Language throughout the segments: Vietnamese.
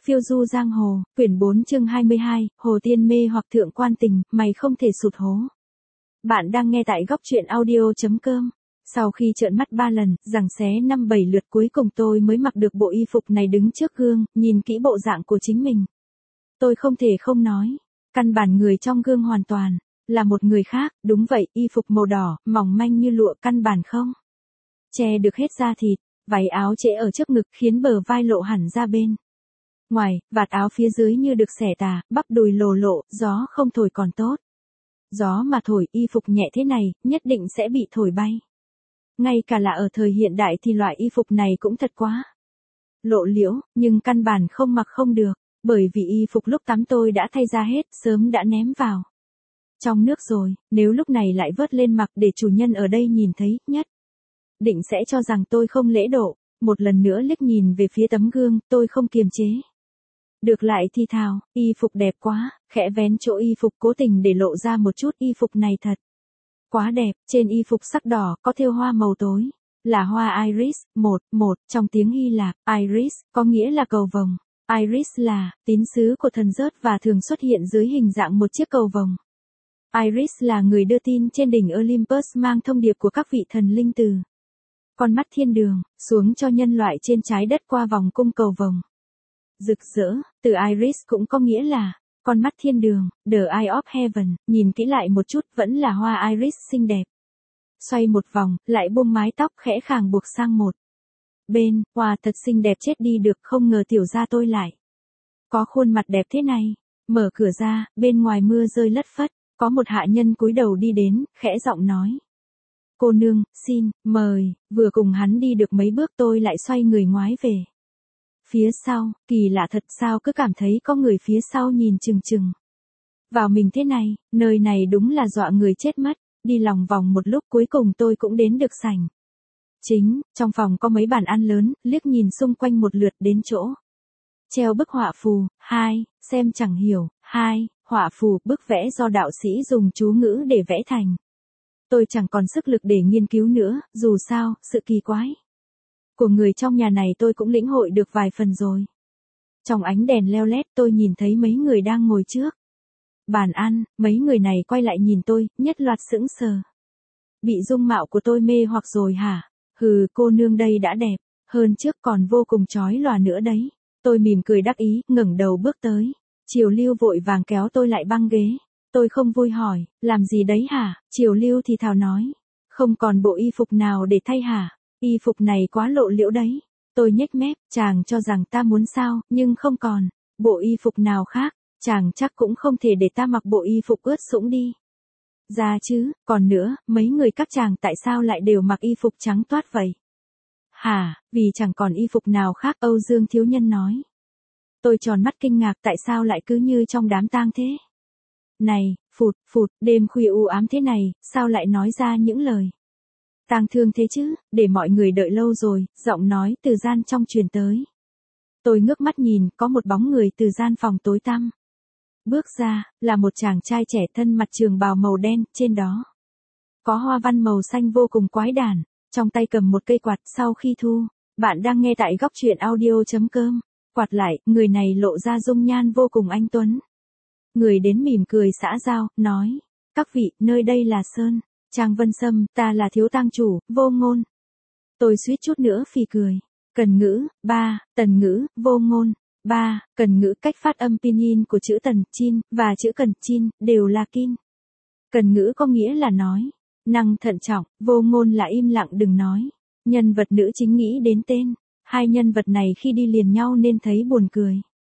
Phiêu du giang hồ, quyển 4 chương 22, Hồ Tiên mê hoặc thượng quan tình, mày không thể sụt hố. Bạn đang nghe tại góc truyện audio.com. Sau khi trợn mắt 3 lần, giằng xé 5-7 lượt cuối cùng tôi mới mặc được bộ y phục này đứng trước gương, nhìn kỹ bộ dạng của chính mình. Tôi không thể không nói, căn bản người trong gương hoàn toàn là một người khác, đúng vậy, y phục màu đỏ, mỏng manh như lụa căn bản không che được hết da thịt, váy áo trễ ở trước ngực khiến bờ vai lộ hẳn ra bên ngoài, vạt áo phía dưới như được xẻ tà, bắp đùi lồ lộ, gió không thổi còn tốt. Gió mà thổi, y phục nhẹ thế này, nhất định sẽ bị thổi bay. Ngay cả là ở thời hiện đại thì loại y phục này cũng thật quá lộ liễu, nhưng căn bản không mặc không được, bởi vì y phục lúc tắm tôi đã thay ra hết, sớm đã ném vào trong nước rồi, nếu lúc này lại vớt lên mặc để chủ nhân ở đây nhìn thấy, nhất định sẽ cho rằng tôi không lễ độ. Một lần nữa liếc nhìn về phía tấm gương, tôi không kiềm chế được lại thì thào, y phục đẹp quá, khẽ vén chỗ y phục cố tình để lộ ra một chút, y phục này thật quá đẹp, trên y phục sắc đỏ có thêu hoa màu tối, là hoa iris, một trong tiếng Hy Lạp, iris có nghĩa là cầu vồng, iris là tín sứ của thần Zeus và thường xuất hiện dưới hình dạng một chiếc cầu vồng. Iris là người đưa tin trên đỉnh Olympus mang thông điệp của các vị thần linh từ con mắt thiên đường xuống cho nhân loại trên trái đất qua vòng cung cầu vồng rực rỡ. Từ iris cũng có nghĩa là con mắt thiên đường, the eye of heaven, nhìn kỹ lại một chút vẫn là hoa iris xinh đẹp. Xoay một vòng, lại buông mái tóc khẽ khàng buộc sang một bên, hoa thật xinh đẹp chết đi được, không ngờ tiểu gia tôi lại có khuôn mặt đẹp thế này. Mở cửa ra, bên ngoài mưa rơi lất phất, có một hạ nhân cúi đầu đi đến, khẽ giọng nói. Cô nương, xin, mời, vừa cùng hắn đi được mấy bước tôi lại xoay người ngoái về phía sau, kỳ lạ thật sao cứ cảm thấy có người phía sau nhìn chừng chừng vào mình thế này, nơi này đúng là dọa người chết mất. Đi lòng vòng một lúc cuối cùng tôi cũng đến được sảnh chính, trong phòng có mấy bàn ăn lớn, liếc nhìn xung quanh một lượt đến chỗ treo bức họa phù, xem chẳng hiểu, họa phù, bức vẽ do đạo sĩ dùng chú ngữ để vẽ thành. Tôi chẳng còn sức lực để nghiên cứu nữa, dù sao, sự kỳ quái của người trong nhà này tôi cũng lĩnh hội được vài phần rồi. Trong ánh đèn leo lét tôi nhìn thấy mấy người đang ngồi trước bàn ăn, mấy người này quay lại nhìn tôi, nhất loạt sững sờ. Bị dung mạo của tôi mê hoặc rồi hả? Hừ, cô nương đây đã đẹp hơn trước còn vô cùng chói lòa nữa đấy. Tôi mỉm cười đắc ý, ngẩng đầu bước tới. Triều Lưu vội vàng kéo tôi lại băng ghế. Tôi không vui hỏi, làm gì đấy hả? Triều Lưu thì thào nói, không còn bộ y phục nào để thay hả? Y phục này quá lộ liễu đấy. Tôi nhếch mép, chàng cho rằng ta muốn sao, nhưng không còn bộ y phục nào khác, chàng chắc cũng không thể để ta mặc bộ y phục ướt sũng đi ra chứ. Còn nữa, mấy người các chàng tại sao lại đều mặc y phục trắng toát vậy? Hả, vì chẳng còn y phục nào khác, Âu Dương thiếu nhân nói. Tôi tròn mắt kinh ngạc, tại sao lại cứ như trong đám tang thế này, phụt, đêm khuya u ám thế này, sao lại nói ra những lời tang thương thế chứ, để mọi người đợi lâu rồi, giọng nói từ gian trong truyền tới. Tôi ngước mắt nhìn, có một bóng người từ gian phòng tối tăm bước ra, là một chàng trai trẻ thân mặc trường bào màu đen, trên đó có hoa văn màu xanh vô cùng quái đản, trong tay cầm một cây quạt. Sau khi thu, bạn đang nghe tại góc truyện audio.com, quạt lại, người này lộ ra dung nhan vô cùng anh tuấn. Người đến mỉm cười xã giao, nói, các vị, nơi đây là Sơn Trang Vân Sâm, ta là thiếu tang chủ, Vô Ngôn. Tôi suýt chút nữa phì cười. Cần ngữ, tần ngữ, vô ngôn. Cần ngữ, cách phát âm pinyin của chữ tần, chin, và chữ cần, chin, đều là kin. Cần ngữ có nghĩa là nói, năng thận trọng, vô ngôn là im lặng đừng nói. Nhân vật nữ chính nghĩ đến tên hai nhân vật này khi đi liền nhau nên thấy buồn cười.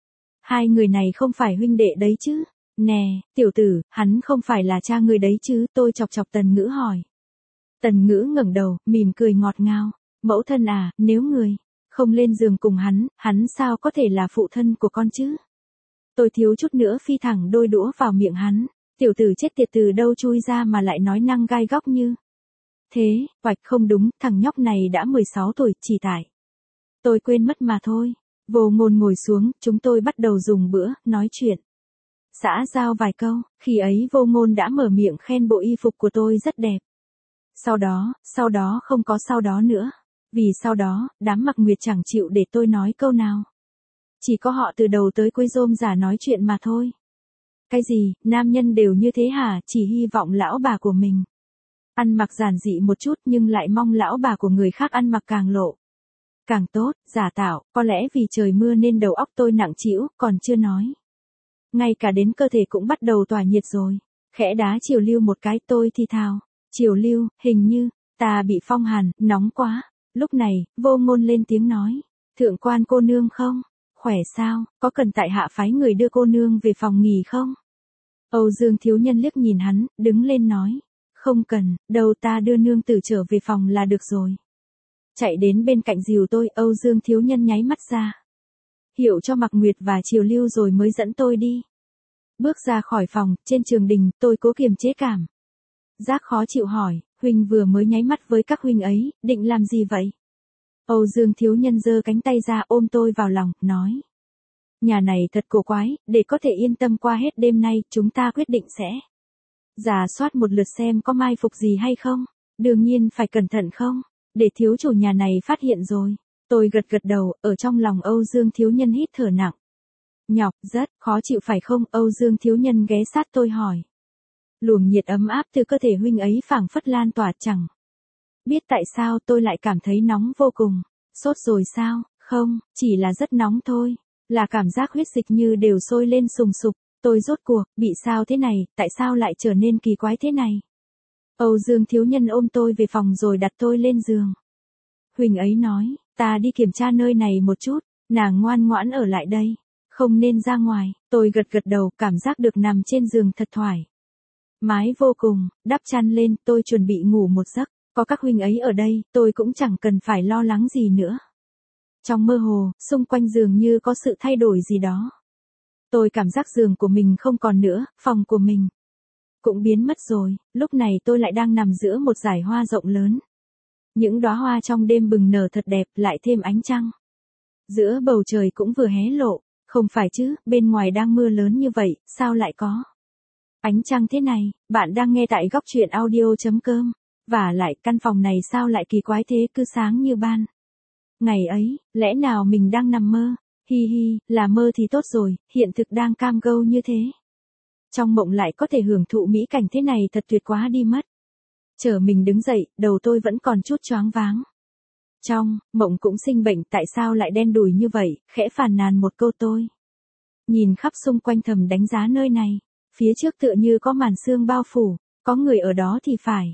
Hai người này không phải huynh đệ đấy chứ? Nè, tiểu tử, hắn không phải là cha người đấy chứ? Tôi chọc chọc Tần Ngữ hỏi. Tần Ngữ ngẩng đầu, mỉm cười ngọt ngào. Mẫu thân à, nếu người không lên giường cùng hắn sao có thể là phụ thân của con chứ? Tôi thiếu chút nữa phi thẳng đôi đũa vào miệng hắn. Tiểu tử chết tiệt từ đâu chui ra mà lại nói năng gai góc như thế, hoạch không đúng, thằng nhóc này đã 16 tuổi, chỉ tại tôi quên mất mà thôi. Vô Ngôn ngồi xuống, chúng tôi bắt đầu dùng bữa, nói chuyện xã giao vài câu, khi ấy Vô Ngôn đã mở miệng khen bộ y phục của tôi rất đẹp. Sau đó không có sau đó nữa. Vì sau đó, đám Mặc Nguyệt chẳng chịu để tôi nói câu nào. Chỉ có họ từ đầu tới cuối rôm rả nói chuyện mà thôi. Cái gì, nam nhân đều như thế hả, chỉ hy vọng lão bà của mình ăn mặc giản dị một chút nhưng lại mong lão bà của người khác ăn mặc càng lộ càng tốt, giả tạo, có lẽ vì trời mưa nên đầu óc tôi nặng trĩu, còn chưa nói. Ngay cả đến cơ thể cũng bắt đầu tỏa nhiệt rồi. Khẽ đá Triều Lưu một cái, tôi thì thào. Triều Lưu, hình như, ta bị phong hàn, nóng quá. Lúc này, Vô Ngôn lên tiếng nói. Thượng quan cô nương không? Khỏe sao, có cần tại hạ phái người đưa cô nương về phòng nghỉ không? Âu Dương thiếu nhân liếc nhìn hắn, đứng lên nói. Không cần, đâu ta đưa nương tử trở về phòng là được rồi. Chạy đến bên cạnh dìu tôi, Âu Dương thiếu nhân nháy mắt ra. Hiệu cho Mạc Nguyệt và Triều Lưu rồi mới dẫn tôi đi. Bước ra khỏi phòng, trên trường đình, tôi cố kiềm chế cảm giác khó chịu hỏi, huynh vừa mới nháy mắt với các huynh ấy, định làm gì vậy? Âu Dương thiếu nhân giơ cánh tay ra ôm tôi vào lòng, nói. Nhà này thật cổ quái, để có thể yên tâm qua hết đêm nay, chúng ta quyết định sẽ rà soát một lượt xem có mai phục gì hay không. Đương nhiên phải cẩn thận không, để thiếu chủ nhà này phát hiện rồi. Tôi gật gật đầu, ở trong lòng Âu Dương thiếu nhân hít thở nặng. Nhọc, rất khó chịu phải không? Âu Dương thiếu nhân ghé sát tôi hỏi. Luồng nhiệt ấm áp từ cơ thể huynh ấy phảng phất lan tỏa, chẳng biết tại sao tôi lại cảm thấy nóng vô cùng. Sốt rồi sao? Không, chỉ là rất nóng thôi. Là cảm giác huyết dịch như đều sôi lên sùng sục. Tôi rốt cuộc, bị sao thế này, tại sao lại trở nên kỳ quái thế này? Âu Dương thiếu nhân ôm tôi về phòng rồi đặt tôi lên giường. Huynh ấy nói, ta đi kiểm tra nơi này một chút, nàng ngoan ngoãn ở lại đây, không nên ra ngoài. Tôi gật gật đầu, cảm giác được nằm trên giường thật thoải mái vô cùng, đắp chăn lên, tôi chuẩn bị ngủ một giấc. Có các huynh ấy ở đây, tôi cũng chẳng cần phải lo lắng gì nữa. Trong mơ hồ, xung quanh giường như có sự thay đổi gì đó. Tôi cảm giác giường của mình không còn nữa, phòng của mình cũng biến mất rồi. Lúc này tôi lại đang nằm giữa một dải hoa rộng lớn. Những đóa hoa trong đêm bừng nở thật đẹp, lại thêm ánh trăng. Giữa bầu trời cũng vừa hé lộ, không phải chứ, bên ngoài đang mưa lớn như vậy, sao lại có ánh trăng thế này? Bạn đang nghe tại góc truyện audio.com. Và lại, căn phòng này sao lại kỳ quái thế, cứ sáng như ban ngày ấy, lẽ nào mình đang nằm mơ? Hi hi, là mơ thì tốt rồi, hiện thực đang cam go như thế. Trong mộng lại có thể hưởng thụ mỹ cảnh thế này thật tuyệt quá đi mất. Chờ mình đứng dậy, đầu tôi vẫn còn chút choáng váng. Trong mộng cũng sinh bệnh, tại sao lại đen đủi như vậy, khẽ phàn nàn một câu tôi. Nhìn khắp xung quanh thầm đánh giá nơi này, phía trước tựa như có màn sương bao phủ, có người ở đó thì phải.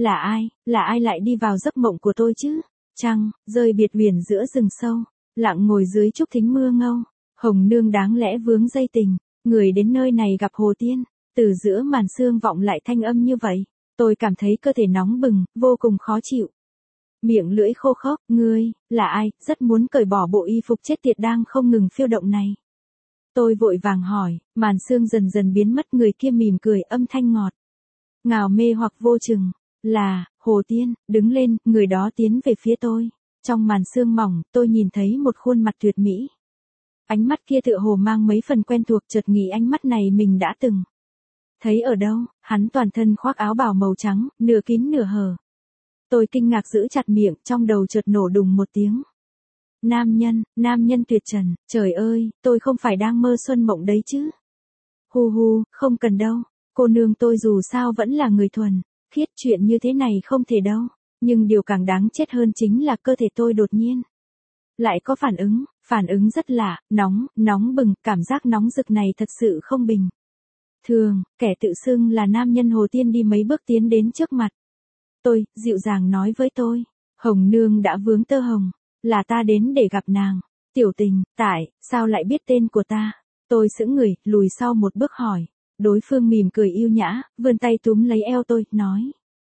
Là ai lại đi vào giấc mộng của tôi chứ? Trăng, rơi biệt huyền giữa rừng sâu, lặng ngồi dưới trúc thính mưa ngâu, hồng nương đáng lẽ vướng dây tình, người đến nơi này gặp Hồ Tiên, từ giữa màn sương vọng lại thanh âm như vậy, tôi cảm thấy cơ thể nóng bừng, vô cùng khó chịu. Miệng lưỡi khô khốc, ngươi, là ai, rất muốn cởi bỏ bộ y phục chết tiệt đang không ngừng phiêu động này. Tôi vội vàng hỏi, màn sương dần dần biến mất, người kia mỉm cười, âm thanh ngọt ngào mê hoặc vô chừng. Là Hồ Tiên. Đứng lên, người đó tiến về phía tôi. Trong màn sương mỏng, tôi nhìn thấy một khuôn mặt tuyệt mỹ. Ánh mắt kia tựa hồ mang mấy phần quen thuộc, chợt nghĩ ánh mắt này mình đã từng thấy ở đâu. Hắn toàn thân khoác áo bào màu trắng, nửa kín nửa hở. Tôi kinh ngạc giữ chặt miệng, trong đầu chợt nổ đùng một tiếng. Nam nhân tuyệt trần, trời ơi, tôi không phải đang mơ xuân mộng đấy chứ. Hu hu, không cần đâu, cô nương tôi dù sao vẫn là người thuần khiết, chuyện như thế này không thể đâu. Nhưng điều càng đáng chết hơn chính là cơ thể tôi đột nhiên lại có phản ứng rất lạ, nóng bừng, cảm giác nóng rực này thật sự không bình thường. Kẻ tự xưng là nam nhân Hồ Tiên đi mấy bước tiến đến trước mặt tôi, dịu dàng nói với tôi, Hồng nương đã vướng tơ hồng, là ta đến để gặp nàng. Tiểu tình, tại sao lại biết tên của ta? Tôi sững người, lùi sau một bước hỏi. Đối phương mỉm cười yêu nhã, vươn tay túm lấy eo tôi, nói.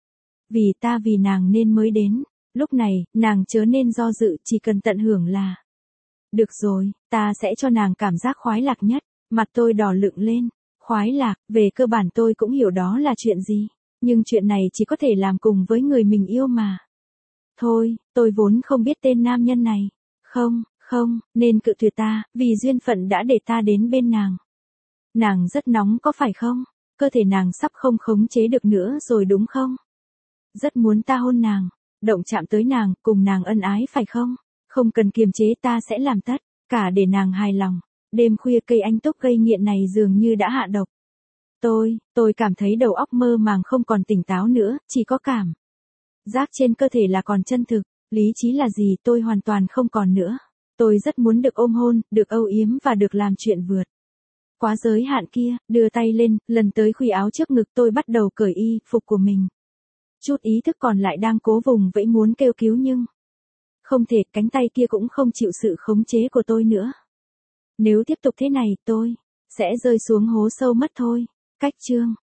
Vì nàng nên mới đến. Lúc này, nàng chớ nên do dự, chỉ cần tận hưởng là được rồi, ta sẽ cho nàng cảm giác khoái lạc nhất. Mặt tôi đỏ lựng lên. Khoái lạc, về cơ bản tôi cũng hiểu đó là chuyện gì. Nhưng chuyện này chỉ có thể làm cùng với người mình yêu mà. Thôi, tôi vốn không biết tên nam nhân này. Không, nên cự tuyệt ta, vì duyên phận đã để ta đến bên nàng. Nàng rất nóng có phải không? Cơ thể nàng sắp không khống chế được nữa rồi đúng không? Rất muốn ta hôn nàng, động chạm tới nàng, cùng nàng ân ái phải không? Không cần kiềm chế, ta sẽ làm tất cả để nàng hài lòng. đêm khuya cây anh túc gây nghiện này dường như đã hạ độc. Tôi cảm thấy đầu óc mơ màng không còn tỉnh táo nữa, chỉ có cảm giác trên cơ thể là còn chân thực, lý trí là gì tôi hoàn toàn không còn nữa. Tôi rất muốn được ôm hôn, được âu yếm và được làm chuyện vượt quá giới hạn kia, đưa tay lên, lần tới khuy áo trước ngực tôi bắt đầu cởi y phục của mình. Chút ý thức còn lại đang cố vùng vẫy muốn kêu cứu nhưng không thể, cánh tay kia cũng không chịu sự khống chế của tôi nữa. Nếu tiếp tục thế này tôi sẽ rơi xuống hố sâu mất thôi. Cách chương